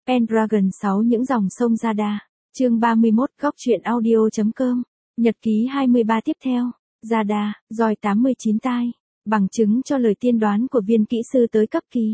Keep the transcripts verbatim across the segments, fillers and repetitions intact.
Pendragon sáu những dòng sông Jada. Chương ba mươi mốt góc truyện audio chấm com. Nhật ký hai mươi ba tiếp theo. Jada, roi tám mươi chín tai. Bằng chứng cho lời tiên đoán của viên kỹ sư tới cấp kỳ.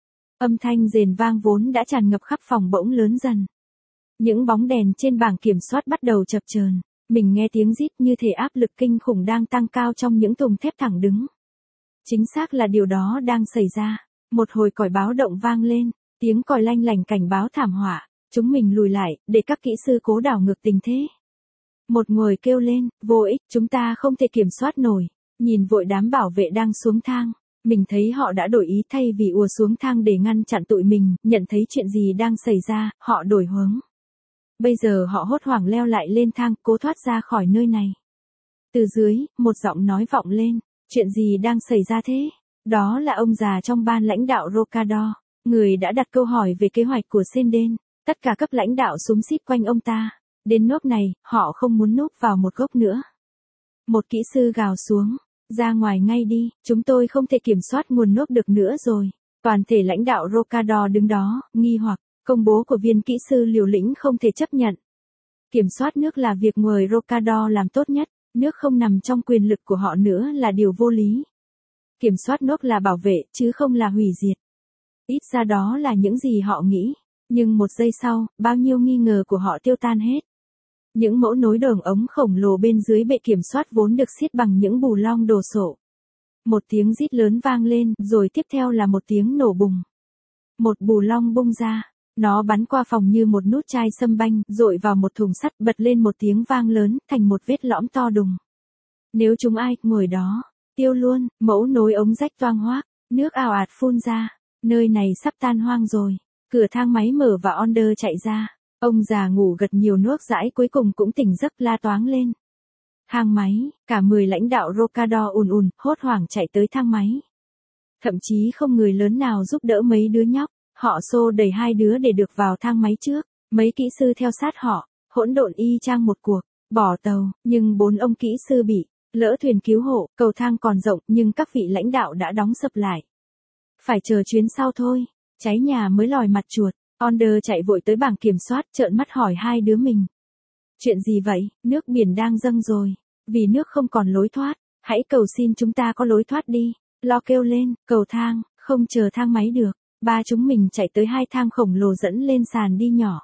Âm thanh rền vang vốn đã tràn ngập khắp phòng bỗng lớn dần. Những bóng đèn trên bảng kiểm soát bắt đầu chập chờn. Mình nghe tiếng rít như thể áp lực kinh khủng đang tăng cao trong những thùng thép thẳng đứng. Chính xác là điều đó đang xảy ra. Một hồi còi báo động vang lên, tiếng còi lanh lảnh cảnh báo thảm họa. Chúng mình lùi lại, để các kỹ sư cố đảo ngược tình thế. Một người kêu lên, vô ích, chúng ta không thể kiểm soát nổi. Nhìn vội đám bảo vệ đang xuống thang. Mình thấy họ đã đổi ý, thay vì ùa xuống thang để ngăn chặn tụi mình, nhận thấy chuyện gì đang xảy ra, họ đổi hướng. Bây giờ họ hốt hoảng leo lại lên thang, cố thoát ra khỏi nơi này. Từ dưới, một giọng nói vọng lên, chuyện gì đang xảy ra thế? Đó là ông già trong ban lãnh đạo Rokador, người đã đặt câu hỏi về kế hoạch của Senden. Tất cả cấp lãnh đạo xúm xít quanh ông ta. Đến nốt này, họ không muốn núp vào một góc nữa. Một kỹ sư gào xuống, ra ngoài ngay đi, chúng tôi không thể kiểm soát nguồn nước được nữa rồi. Toàn thể lãnh đạo Rokador đứng đó, nghi hoặc, công bố của viên kỹ sư liều lĩnh không thể chấp nhận. Kiểm soát nước là việc người Rokador làm tốt nhất, nước không nằm trong quyền lực của họ nữa là điều vô lý. Kiểm soát nước là bảo vệ, chứ không là hủy diệt. Ít ra đó là những gì họ nghĩ. Nhưng một giây sau, bao nhiêu nghi ngờ của họ tiêu tan hết. Những mẫu nối đường ống khổng lồ bên dưới bệ kiểm soát vốn được siết bằng những bù long đồ sộ. Một tiếng rít lớn vang lên, rồi tiếp theo là một tiếng nổ bùng. Một bù long bung ra. Nó bắn qua phòng như một nút chai sâm banh, dội vào một thùng sắt, bật lên một tiếng vang lớn, thành một vết lõm to đùng. Nếu chúng ai ngồi đó, tiêu luôn, mẫu nối ống rách toang hoác, nước ào ạt phun ra. Nơi này sắp tan hoang rồi. Cửa thang máy mở và Onder chạy ra. Ông già ngủ gật nhiều nước dãi cuối cùng cũng tỉnh giấc, la toáng lên. Thang máy, cả mười lãnh đạo Rokador ùn ùn, hốt hoảng chạy tới thang máy. Thậm chí không người lớn nào giúp đỡ mấy đứa nhóc. Họ xô đẩy hai đứa để được vào thang máy trước. Mấy kỹ sư theo sát họ, hỗn độn y chang một cuộc, bỏ tàu, nhưng bốn ông kỹ sư bị lỡ thuyền cứu hộ. Cầu thang còn rộng nhưng các vị lãnh đạo đã đóng sập lại. Phải chờ chuyến sau thôi. Cháy nhà mới lòi mặt chuột. Onder chạy vội tới bảng kiểm soát, trợn mắt hỏi hai đứa mình. Chuyện gì vậy? Nước biển đang dâng rồi. Vì nước không còn lối thoát. Hãy cầu xin chúng ta có lối thoát đi. Lo kêu lên, cầu thang, không chờ thang máy được. Ba chúng mình chạy tới hai thang khổng lồ dẫn lên sàn đi nhỏ.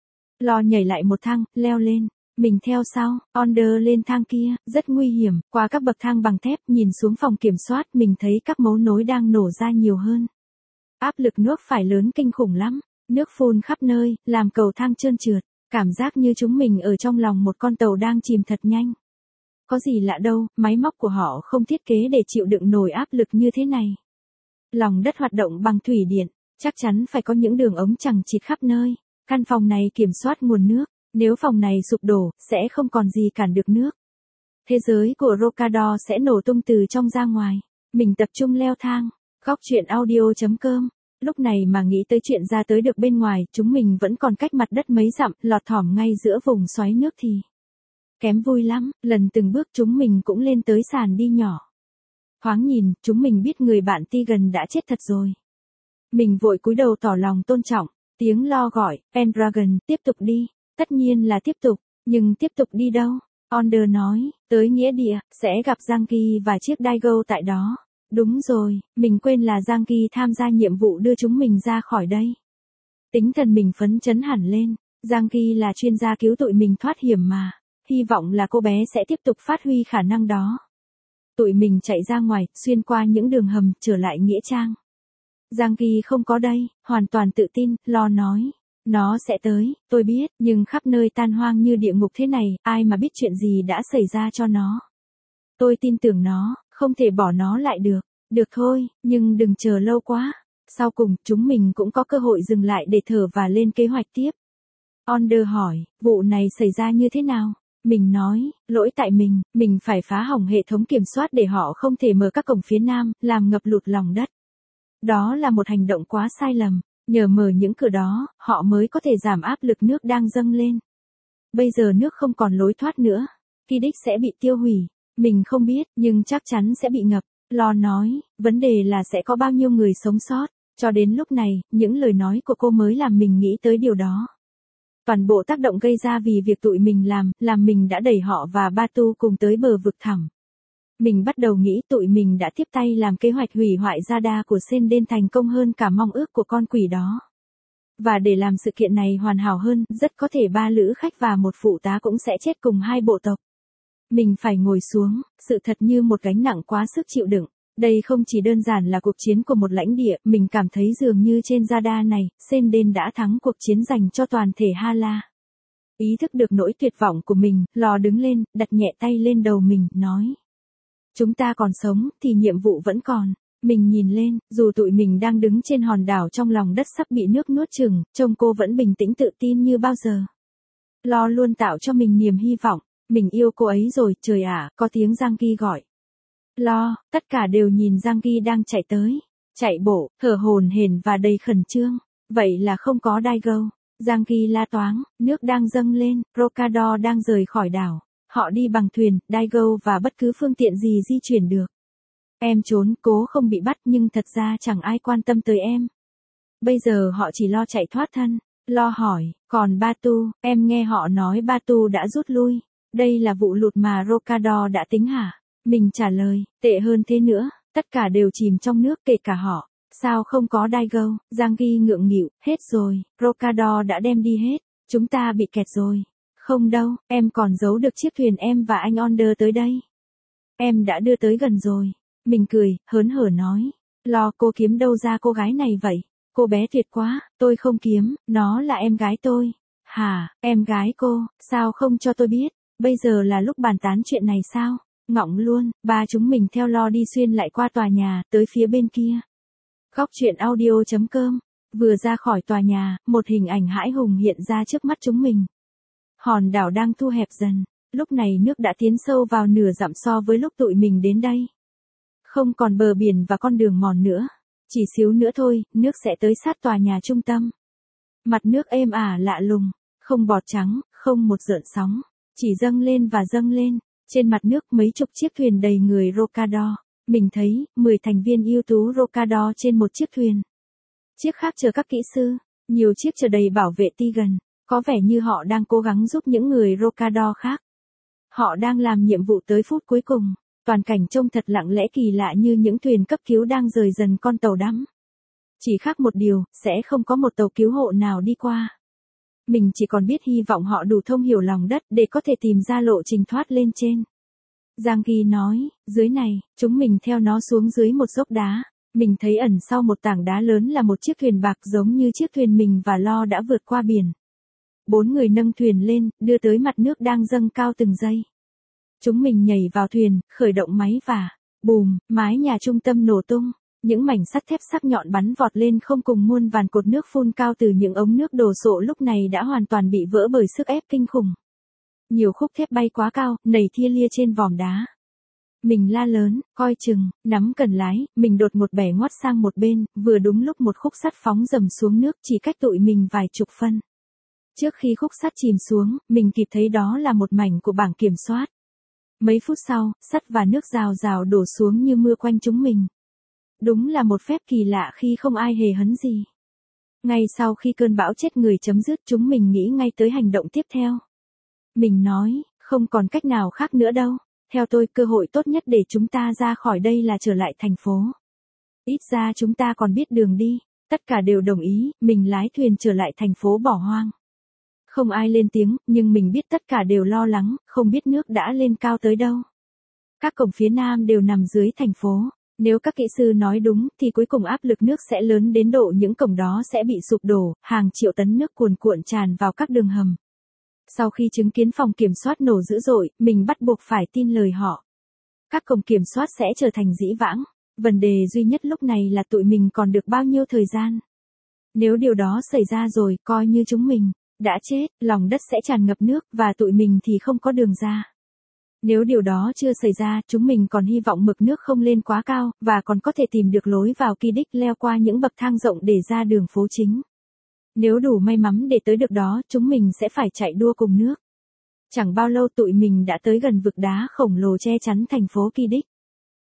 Lo nhảy lại một thang, leo lên. Mình theo sau, Onder lên thang kia, rất nguy hiểm. Qua các bậc thang bằng thép, nhìn xuống phòng kiểm soát, mình thấy các mấu nối đang nổ ra nhiều hơn. Áp lực nước phải lớn kinh khủng lắm, nước phun khắp nơi, làm cầu thang trơn trượt, cảm giác như chúng mình ở trong lòng một con tàu đang chìm thật nhanh. Có gì lạ đâu, máy móc của họ không thiết kế để chịu đựng nổi áp lực như thế này. Lòng đất hoạt động bằng thủy điện, chắc chắn phải có những đường ống chằng chịt khắp nơi. Căn phòng này kiểm soát nguồn nước, nếu phòng này sụp đổ, sẽ không còn gì cản được nước. Thế giới của Rokador sẽ nổ tung từ trong ra ngoài. Mình tập trung leo thang. Góc truyện audio chấm com. Lúc này mà nghĩ tới chuyện ra tới được bên ngoài, chúng mình vẫn còn cách mặt đất mấy dặm, lọt thỏm ngay giữa vùng xoáy nước thì kém vui lắm. Lần từng bước chúng mình cũng lên tới sàn đi nhỏ. Thoáng nhìn, chúng mình biết người bạn Tigan đã chết thật rồi. Mình vội cúi đầu tỏ lòng tôn trọng. Tiếng lo gọi, Pendragon, tiếp tục đi. Tất nhiên là tiếp tục, nhưng tiếp tục đi đâu? Onder nói, tới nghĩa địa, sẽ gặp Giang-ki và chiếc Daigo tại đó. Đúng rồi, mình quên là Giang-ki tham gia nhiệm vụ đưa chúng mình ra khỏi đây. Tính thần mình phấn chấn hẳn lên. Giang-ki là chuyên gia cứu tụi mình thoát hiểm mà. Hy vọng là cô bé sẽ tiếp tục phát huy khả năng đó. Tụi mình chạy ra ngoài, xuyên qua những đường hầm, trở lại nghĩa trang. Giang-ki không có đây, hoàn toàn tự tin, Lo nói. Nó sẽ tới, tôi biết, nhưng khắp nơi tan hoang như địa ngục thế này, ai mà biết chuyện gì đã xảy ra cho nó. Tôi tin tưởng nó, không thể bỏ nó lại được. Được thôi, nhưng đừng chờ lâu quá. Sau cùng, chúng mình cũng có cơ hội dừng lại để thở và lên kế hoạch tiếp. Onder hỏi, vụ này xảy ra như thế nào? Mình nói, lỗi tại mình, mình phải phá hỏng hệ thống kiểm soát để họ không thể mở các cổng phía nam, làm ngập lụt lòng đất. Đó là một hành động quá sai lầm. Nhờ mở những cửa đó, họ mới có thể giảm áp lực nước đang dâng lên. Bây giờ nước không còn lối thoát nữa. Kỳ đích sẽ bị tiêu hủy. Mình không biết, nhưng chắc chắn sẽ bị ngập. Lo nói, vấn đề là sẽ có bao nhiêu người sống sót. Cho đến lúc này, những lời nói của cô mới làm mình nghĩ tới điều đó. Toàn bộ tác động gây ra vì việc tụi mình làm, làm mình đã đẩy họ và Batu cùng tới bờ vực thẳm. Mình bắt đầu nghĩ tụi mình đã tiếp tay làm kế hoạch hủy hoại Jada của Senden thành công hơn cả mong ước của con quỷ đó. Và để làm sự kiện này hoàn hảo hơn, rất có thể ba lữ khách và một phụ tá cũng sẽ chết cùng hai bộ tộc. Mình phải ngồi xuống, sự thật như một gánh nặng quá sức chịu đựng. Đây không chỉ đơn giản là cuộc chiến của một lãnh địa, mình cảm thấy dường như trên Jada này, Senden đã thắng cuộc chiến dành cho toàn thể Hala. Ý thức được nỗi tuyệt vọng của mình, Lò đứng lên, đặt nhẹ tay lên đầu mình, nói. Chúng ta còn sống, thì nhiệm vụ vẫn còn. Mình nhìn lên, dù tụi mình đang đứng trên hòn đảo trong lòng đất sắp bị nước nuốt chửng, trông cô vẫn bình tĩnh tự tin như bao giờ. Lo luôn tạo cho mình niềm hy vọng. Mình yêu cô ấy rồi, trời ạ, có tiếng Giang Ki gọi. Lo, tất cả đều nhìn Giang Ki đang chạy tới. Chạy bộ, thở hổn hển và đầy khẩn trương. Vậy là không có Daigo. Giang Ki la toáng, nước đang dâng lên, Rokador đang rời khỏi đảo. Họ đi bằng thuyền, Daigo và bất cứ phương tiện gì di chuyển được. Em trốn, cố không bị bắt nhưng thật ra chẳng ai quan tâm tới em. Bây giờ họ chỉ lo chạy thoát thân. Lo hỏi, còn Batu, em nghe họ nói Batu đã rút lui. Đây là vụ lụt mà Rokador đã tính hả? Mình trả lời, tệ hơn thế nữa, tất cả đều chìm trong nước kể cả họ. Sao không có Daigo? Giang Ki ngượng nghịu, hết rồi, Rokador đã đem đi hết, chúng ta bị kẹt rồi. Không đâu, em còn giấu được chiếc thuyền em và anh Onder tới đây. Em đã đưa tới gần rồi. Mình cười, hớn hở nói. Lo, cô kiếm đâu ra cô gái này vậy? Cô bé tuyệt quá, tôi không kiếm, nó là em gái tôi. Hả, em gái cô, sao không cho tôi biết? Bây giờ là lúc bàn tán chuyện này sao? Ngọng luôn, ba chúng mình theo Lo đi xuyên lại qua tòa nhà, tới phía bên kia. Góc truyện audio chấm com. Vừa ra khỏi tòa nhà, một hình ảnh hãi hùng hiện ra trước mắt chúng mình. Hòn đảo đang thu hẹp dần, lúc này nước đã tiến sâu vào nửa dặm so với lúc tụi mình đến đây. Không còn bờ biển và con đường mòn nữa. Chỉ xíu nữa thôi, nước sẽ tới sát tòa nhà trung tâm. Mặt nước êm ả lạ lùng, không bọt trắng, không một gợn sóng, chỉ dâng lên và dâng lên. Trên mặt nước mấy chục chiếc thuyền đầy người Rokador. Mình thấy, mười thành viên ưu tú Rokador trên một chiếc thuyền. Chiếc khác chờ các kỹ sư, nhiều chiếc chờ đầy bảo vệ Tigan. Có vẻ như họ đang cố gắng giúp những người Rokador khác. Họ đang làm nhiệm vụ tới phút cuối cùng. Toàn cảnh trông thật lặng lẽ kỳ lạ như những thuyền cấp cứu đang rời dần con tàu đắm. Chỉ khác một điều, sẽ không có một tàu cứu hộ nào đi qua. Mình chỉ còn biết hy vọng họ đủ thông hiểu lòng đất để có thể tìm ra lộ trình thoát lên trên. Giang Ki nói, dưới này, chúng mình theo nó xuống dưới một dốc đá. Mình thấy ẩn sau một tảng đá lớn là một chiếc thuyền bạc giống như chiếc thuyền mình và Lo đã vượt qua biển. Bốn người nâng thuyền lên, đưa tới mặt nước đang dâng cao từng giây. Chúng mình nhảy vào thuyền, khởi động máy và, bùm, mái nhà trung tâm nổ tung. Những mảnh sắt thép sắc nhọn bắn vọt lên không cùng muôn vàn cột nước phun cao từ những ống nước đổ sộ lúc này đã hoàn toàn bị vỡ bởi sức ép kinh khủng. Nhiều khúc thép bay quá cao, nảy thia lia trên vòm đá. Mình la lớn, coi chừng, nắm cần lái, mình đột ngột bẻ ngoắt sang một bên, vừa đúng lúc một khúc sắt phóng dầm xuống nước chỉ cách tụi mình vài chục phân. Trước khi khúc sắt chìm xuống, mình kịp thấy đó là một mảnh của bảng kiểm soát. Mấy phút sau, sắt và nước rào rào đổ xuống như mưa quanh chúng mình. Đúng là một phép kỳ lạ khi không ai hề hấn gì. Ngay sau khi cơn bão chết người chấm dứt chúng mình nghĩ ngay tới hành động tiếp theo. Mình nói, không còn cách nào khác nữa đâu. Theo tôi, cơ hội tốt nhất để chúng ta ra khỏi đây là trở lại thành phố. Ít ra chúng ta còn biết đường đi. Tất cả đều đồng ý, mình lái thuyền trở lại thành phố bỏ hoang. Không ai lên tiếng, nhưng mình biết tất cả đều lo lắng, không biết nước đã lên cao tới đâu. Các cổng phía nam đều nằm dưới thành phố. Nếu các kỹ sư nói đúng, thì cuối cùng áp lực nước sẽ lớn đến độ những cổng đó sẽ bị sụp đổ, hàng triệu tấn nước cuồn cuộn tràn vào các đường hầm. Sau khi chứng kiến phòng kiểm soát nổ dữ dội, mình bắt buộc phải tin lời họ. Các cổng kiểm soát sẽ trở thành dĩ vãng. Vấn đề duy nhất lúc này là tụi mình còn được bao nhiêu thời gian. Nếu điều đó xảy ra rồi, coi như chúng mình đã chết, lòng đất sẽ tràn ngập nước, và tụi mình thì không có đường ra. Nếu điều đó chưa xảy ra, chúng mình còn hy vọng mực nước không lên quá cao, và còn có thể tìm được lối vào Kỳ Đích leo qua những bậc thang rộng để ra đường phố chính. Nếu đủ may mắn để tới được đó, chúng mình sẽ phải chạy đua cùng nước. Chẳng bao lâu tụi mình đã tới gần vực đá khổng lồ che chắn thành phố Kỳ Đích.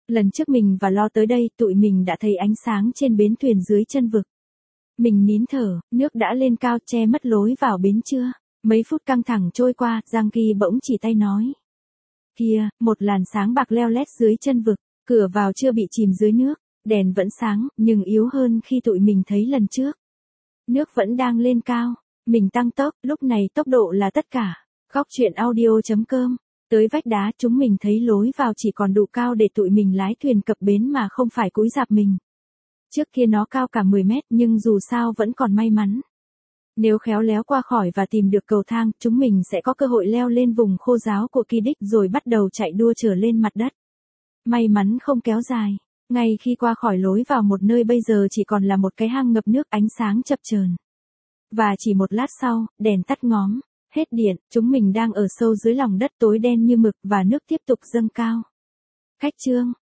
Lần trước mình và Lo tới đây, tụi mình đã thấy ánh sáng trên bến thuyền dưới chân vực. Mình nín thở, nước đã lên cao che mất lối vào bến chưa. Mấy phút căng thẳng trôi qua, Giang Kỳ bỗng chỉ tay nói. Kìa, một làn sáng bạc leo lét dưới chân vực, cửa vào chưa bị chìm dưới nước, đèn vẫn sáng, nhưng yếu hơn khi tụi mình thấy lần trước. Nước vẫn đang lên cao, mình tăng tốc, lúc này tốc độ là tất cả. Góc truyện audio.com. Tới vách đá chúng mình thấy lối vào chỉ còn đủ cao để tụi mình lái thuyền cập bến mà không phải cúi rạp mình. Trước kia nó cao cả mười mét nhưng dù sao vẫn còn may mắn. Nếu khéo léo qua khỏi và tìm được cầu thang, chúng mình sẽ có cơ hội leo lên vùng khô ráo của Kỳ Đích rồi bắt đầu chạy đua trở lên mặt đất. May mắn không kéo dài. Ngay khi qua khỏi lối vào một nơi bây giờ chỉ còn là một cái hang ngập nước ánh sáng chập chờn. Và chỉ một lát sau, đèn tắt ngóm, hết điện, chúng mình đang ở sâu dưới lòng đất tối đen như mực và nước tiếp tục dâng cao. Cách chương